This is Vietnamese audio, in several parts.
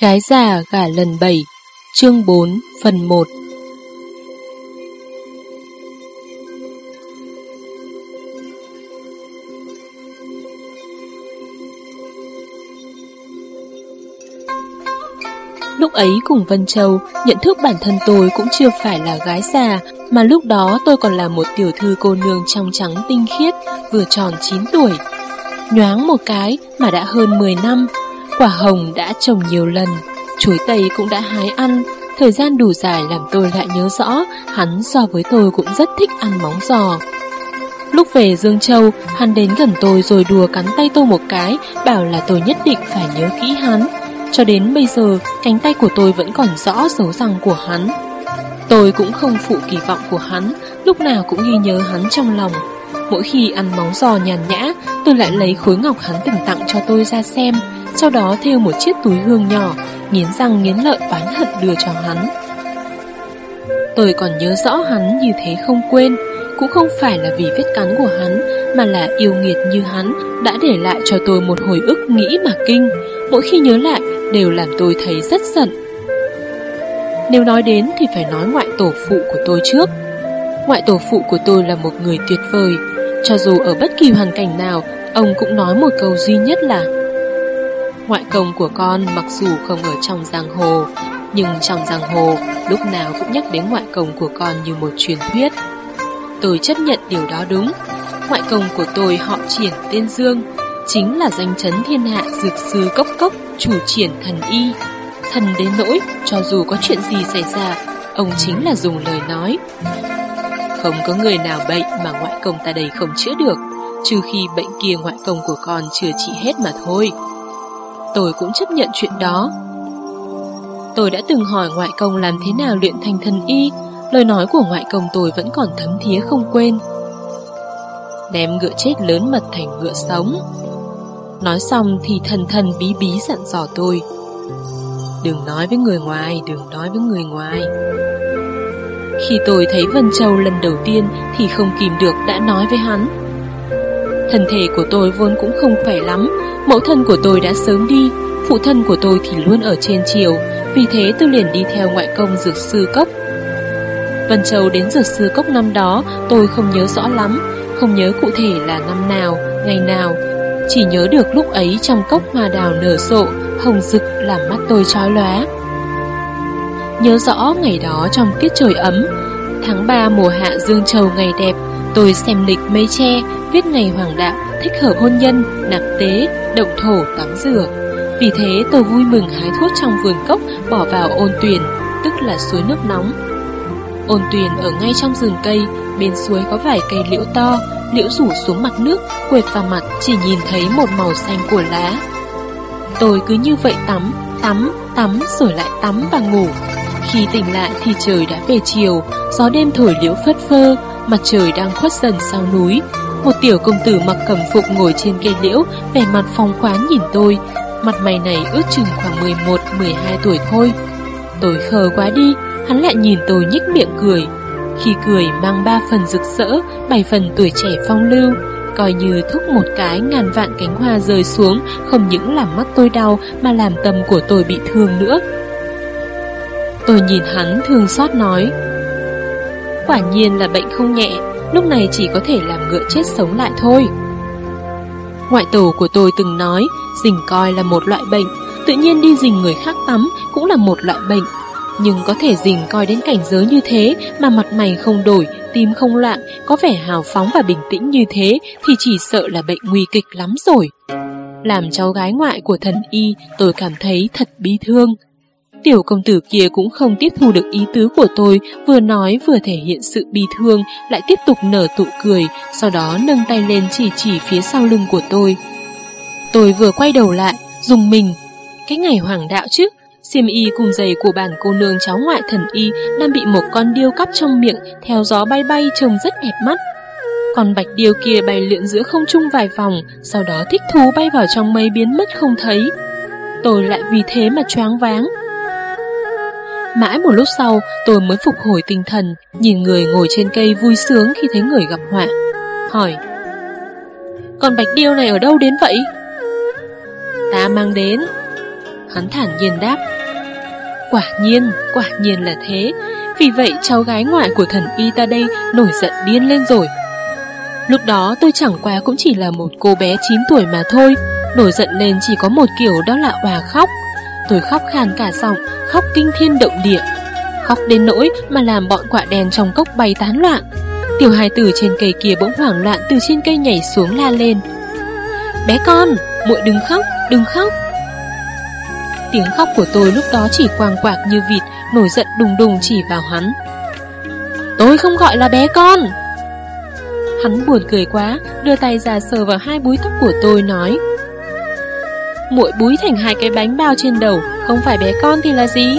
Gái già gả lần 7, chương 4, phần 1. Lúc ấy cùng Vân Châu, nhận thức bản thân tôi cũng chưa phải là gái già, mà lúc đó tôi còn là một tiểu thư cô nương trong trắng tinh khiết, vừa tròn 9 tuổi. Nhoáng một cái mà đã hơn 10 năm, quả hồng đã trồng nhiều lần, chuối tây cũng đã hái ăn. Thời gian đủ dài làm tôi lại nhớ rõ, hắn so với tôi cũng rất thích ăn móng giò. Lúc về Dương Châu, hắn đến gần tôi rồi đùa cắn tay tôi một cái, bảo là tôi nhất định phải nhớ kỹ hắn. Cho đến bây giờ, cánh tay của tôi vẫn còn rõ dấu răng của hắn. Tôi cũng không phụ kỳ vọng của hắn, lúc nào cũng ghi nhớ hắn trong lòng. Mỗi khi ăn móng giò nhàn nhã, tôi lại lấy khối ngọc hắn từng tặng cho tôi ra xem, sau đó thêu một chiếc túi hương nhỏ, nghiến răng nghiến lợi oán hận đưa cho hắn. Tôi còn nhớ rõ hắn như thế không quên, cũng không phải là vì vết cắn của hắn, mà là yêu nghiệt như hắn đã để lại cho tôi một hồi ức nghĩ mà kinh. Mỗi khi nhớ lại đều làm tôi thấy rất giận. Nếu nói đến thì phải nói ngoại tổ phụ của tôi trước. Ngoại tổ phụ của tôi là một người tuyệt vời. Cho dù ở bất kỳ hoàn cảnh nào, ông cũng nói một câu duy nhất là: ngoại công của con mặc dù không ở trong giang hồ, nhưng trong giang hồ lúc nào cũng nhắc đến ngoại công của con như một truyền thuyết. Tôi chấp nhận điều đó đúng. Ngoại công của tôi họ Triển tên Dương, chính là danh chấn thiên hạ dược sư Cốc Cốc, chủ Triển thần y. Thần đến nỗi cho dù có chuyện gì xảy ra, ông chính là dùng lời nói: không có người nào bệnh mà ngoại công ta đây không chữa được, trừ khi bệnh kia ngoại công của con chưa trị hết mà thôi. Tôi cũng chấp nhận chuyện đó. Tôi đã từng hỏi ngoại công làm thế nào luyện thành thần y. Lời nói của ngoại công tôi vẫn còn thấm thía không quên: đem ngựa chết lớn mật thành ngựa sống. Nói xong thì thần bí bí dặn dò tôi: đừng nói với người ngoài, đừng nói với người ngoài. Khi tôi thấy Vân Châu lần đầu tiên thì không kìm được đã nói với hắn: thân thể của tôi vốn cũng không khỏe lắm, mẫu thân của tôi đã sớm đi, phụ thân của tôi thì luôn ở trên triều, vì thế tôi liền đi theo ngoại công dược sư Cốc. Vân Châu đến dược sư Cốc năm đó tôi không nhớ rõ lắm, không nhớ cụ thể là năm nào, ngày nào, chỉ nhớ được lúc ấy trong cốc hoa đào nở rộ, hồng rực làm mắt tôi chói lóa. Nhớ rõ ngày đó trong tiết trời ấm, tháng 3 mùa hạ Dương Châu ngày đẹp, tôi xem lịch mây tre, viết ngày hoàng đạo, thích hợp hôn nhân, nạp tế, động thổ, tắm rửa. Vì thế tôi vui mừng hái thuốc trong vườn cốc bỏ vào ôn tuyền, tức là suối nước nóng. Ôn tuyền ở ngay trong rừng cây, bên suối có vài cây liễu to, liễu rủ xuống mặt nước, quệt vào mặt chỉ nhìn thấy một màu xanh của lá. Tôi cứ như vậy tắm rồi lại tắm và ngủ. Khi tỉnh lại thì trời đã về chiều, gió đêm thổi liễu phất phơ, mặt trời đang khuất dần sau núi. Một tiểu công tử mặc cẩm phục ngồi trên cây liễu, vẻ mặt phóng khoáng nhìn tôi. Mặt mày này ước chừng khoảng 11-12 tuổi thôi. Tôi khờ quá đi, hắn lại nhìn tôi nhếch miệng cười. Khi cười mang 3 phần rực rỡ, 7 phần tuổi trẻ phong lưu, coi như thúc một cái ngàn vạn cánh hoa rơi xuống, không những làm mắt tôi đau mà làm tâm của tôi bị thương nữa. Tôi nhìn hắn thương xót nói: quả nhiên là bệnh không nhẹ, lúc này chỉ có thể làm ngựa chết sống lại thôi. Ngoại tổ của tôi từng nói rình coi là một loại bệnh, tự nhiên đi rình người khác tắm cũng là một loại bệnh. Nhưng có thể rình coi đến cảnh giới như thế mà mặt mày không đổi, tim không loạn, có vẻ hào phóng và bình tĩnh như thế thì chỉ sợ là bệnh nguy kịch lắm rồi. Làm cháu gái ngoại của thần y, tôi cảm thấy thật bi thương. Tiểu công tử kia cũng không tiếp thu được ý tứ của tôi, vừa nói vừa thể hiện sự bi thương, lại tiếp tục nở nụ cười, sau đó nâng tay lên chỉ phía sau lưng của tôi. Tôi vừa quay đầu lại, rùng mình. Cái ngày hoàng đạo chứ, xiêm y cùng giày của bản cô nương cháu ngoại thần y đang bị một con điêu cắp trong miệng theo gió bay bay trông rất đẹp mắt. Con bạch điêu kia bay lượn giữa không trung vài vòng, sau đó thích thú bay vào trong mây biến mất không thấy. Tôi lại vì thế mà choáng váng. Mãi một lúc sau tôi mới phục hồi tinh thần, nhìn người ngồi trên cây vui sướng khi thấy người gặp họa, hỏi: con bạch điêu này ở đâu đến vậy? Ta mang đến. Hắn thản nhiên đáp: quả nhiên là thế. Vì vậy cháu gái ngoại của thần y ta đây nổi giận điên lên rồi. Lúc đó tôi chẳng qua cũng chỉ là một cô bé 9 tuổi mà thôi. Nổi giận lên chỉ có một kiểu, đó là òa khóc. Tôi khóc khàn cả giọng, khóc kinh thiên động địa. Khóc đến nỗi mà làm bọn quả đèn trong cốc bay tán loạn. Tiểu hài tử trên cây kia bỗng hoảng loạn từ trên cây nhảy xuống la lên: bé con, muội đừng khóc, đừng khóc. Tiếng khóc của tôi lúc đó chỉ quàng quạc như vịt, nổi giận đùng đùng chỉ vào hắn: tôi không gọi là bé con. Hắn buồn cười quá, đưa tay ra sờ vào 2 búi tóc của tôi nói: muội búi thành 2 cái bánh bao trên đầu, không phải bé con thì là gì?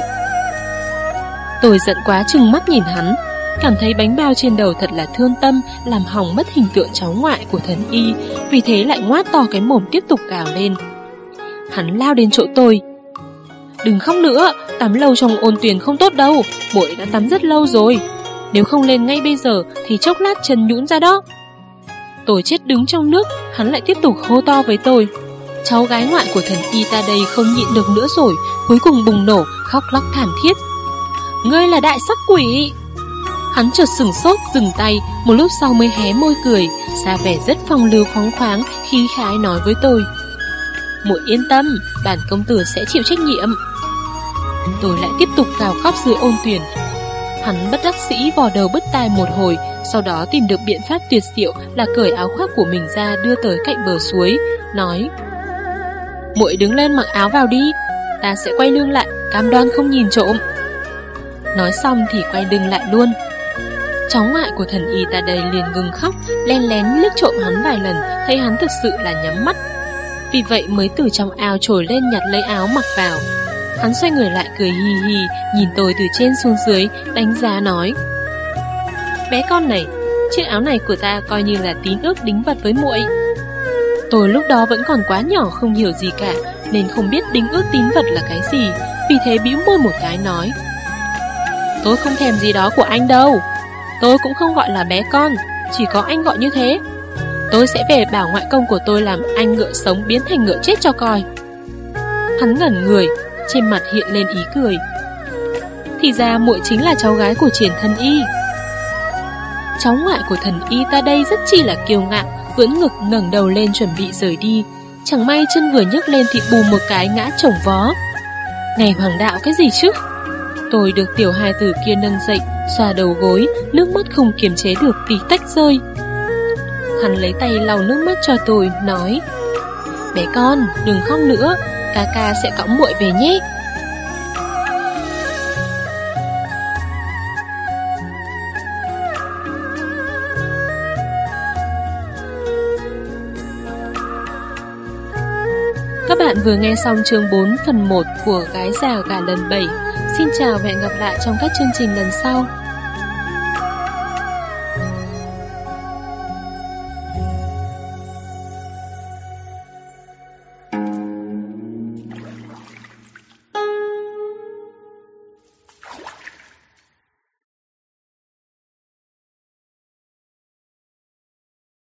Tôi giận quá trừng mắt nhìn hắn, cảm thấy bánh bao trên đầu thật là thương tâm, làm hỏng mất hình tượng cháu ngoại của thần y, vì thế lại ngoác to cái mồm tiếp tục gào lên. Hắn lao đến chỗ tôi: đừng khóc nữa, tắm lâu trong ôn tuyền không tốt đâu, muội đã tắm rất lâu rồi. Nếu không lên ngay bây giờ thì chốc lát chân nhũn ra đó. Tôi chết đứng trong nước, hắn lại tiếp tục hô to với tôi. Cháu gái ngoại của thần y ta đây không nhịn được nữa rồi, cuối cùng bùng nổ, khóc lóc thảm thiết: ngươi là đại sắc quỷ! Hắn chợt sửng sốt, dừng tay, một lúc sau mới hé môi cười, ra vẻ rất phong lưu phóng khoáng, khí khái nói với tôi: muội yên tâm, bản công tử sẽ chịu trách nhiệm. Tôi lại tiếp tục gào khóc dưới ôn tuyền. Hắn bất đắc dĩ vò đầu bứt tai một hồi, sau đó tìm được biện pháp tuyệt diệu là cởi áo khoác của mình ra đưa tới cạnh bờ suối, nói: muội đứng lên mặc áo vào đi, ta sẽ quay lưng lại, cam đoan không nhìn trộm. Nói xong thì quay lưng lại luôn. Cháu ngoại của thần y ta đây liền ngừng khóc, len lén liếc trộm hắn vài lần, thấy hắn thực sự là nhắm mắt. Vì vậy mới từ trong ao trồi lên nhặt lấy áo mặc vào. Hắn xoay người lại cười hì hì, nhìn tôi từ trên xuống dưới, đánh giá nói: bé con này, chiếc áo này của ta coi như là tín ước đính vật với muội. Tôi lúc đó vẫn còn quá nhỏ không hiểu gì cả, nên không biết đính ước tín vật là cái gì, vì thế bĩu môi một cái nói: tôi không thèm gì đó của anh đâu. Tôi cũng không gọi là bé con, chỉ có anh gọi như thế. Tôi sẽ về bảo ngoại công của tôi làm anh ngựa sống biến thành ngựa chết cho coi. Hắn ngẩn người, trên mặt hiện lên ý cười. Thì ra muội chính là cháu gái của Triển thần y. Cháu ngoại của thần y ta đây rất chi là kiêu ngạo, ưỡn ngực ngẩng đầu lên chuẩn bị rời đi. Chẳng may chân vừa nhấc lên thì bù một cái ngã chồng vó. Ngày hoàng đạo cái gì chứ? Tôi được tiểu hài tử kia nâng dậy, xoa đầu gối, nước mắt không kiềm chế được tí tách rơi. Hắn lấy tay lau nước mắt cho tôi, nói: bé con, đừng khóc nữa, ca ca sẽ cõng muội về nhé. Các bạn vừa nghe xong chương 4 phần 1 của Gái già gả lần 7. Xin chào và hẹn gặp lại trong các chương trình lần sau.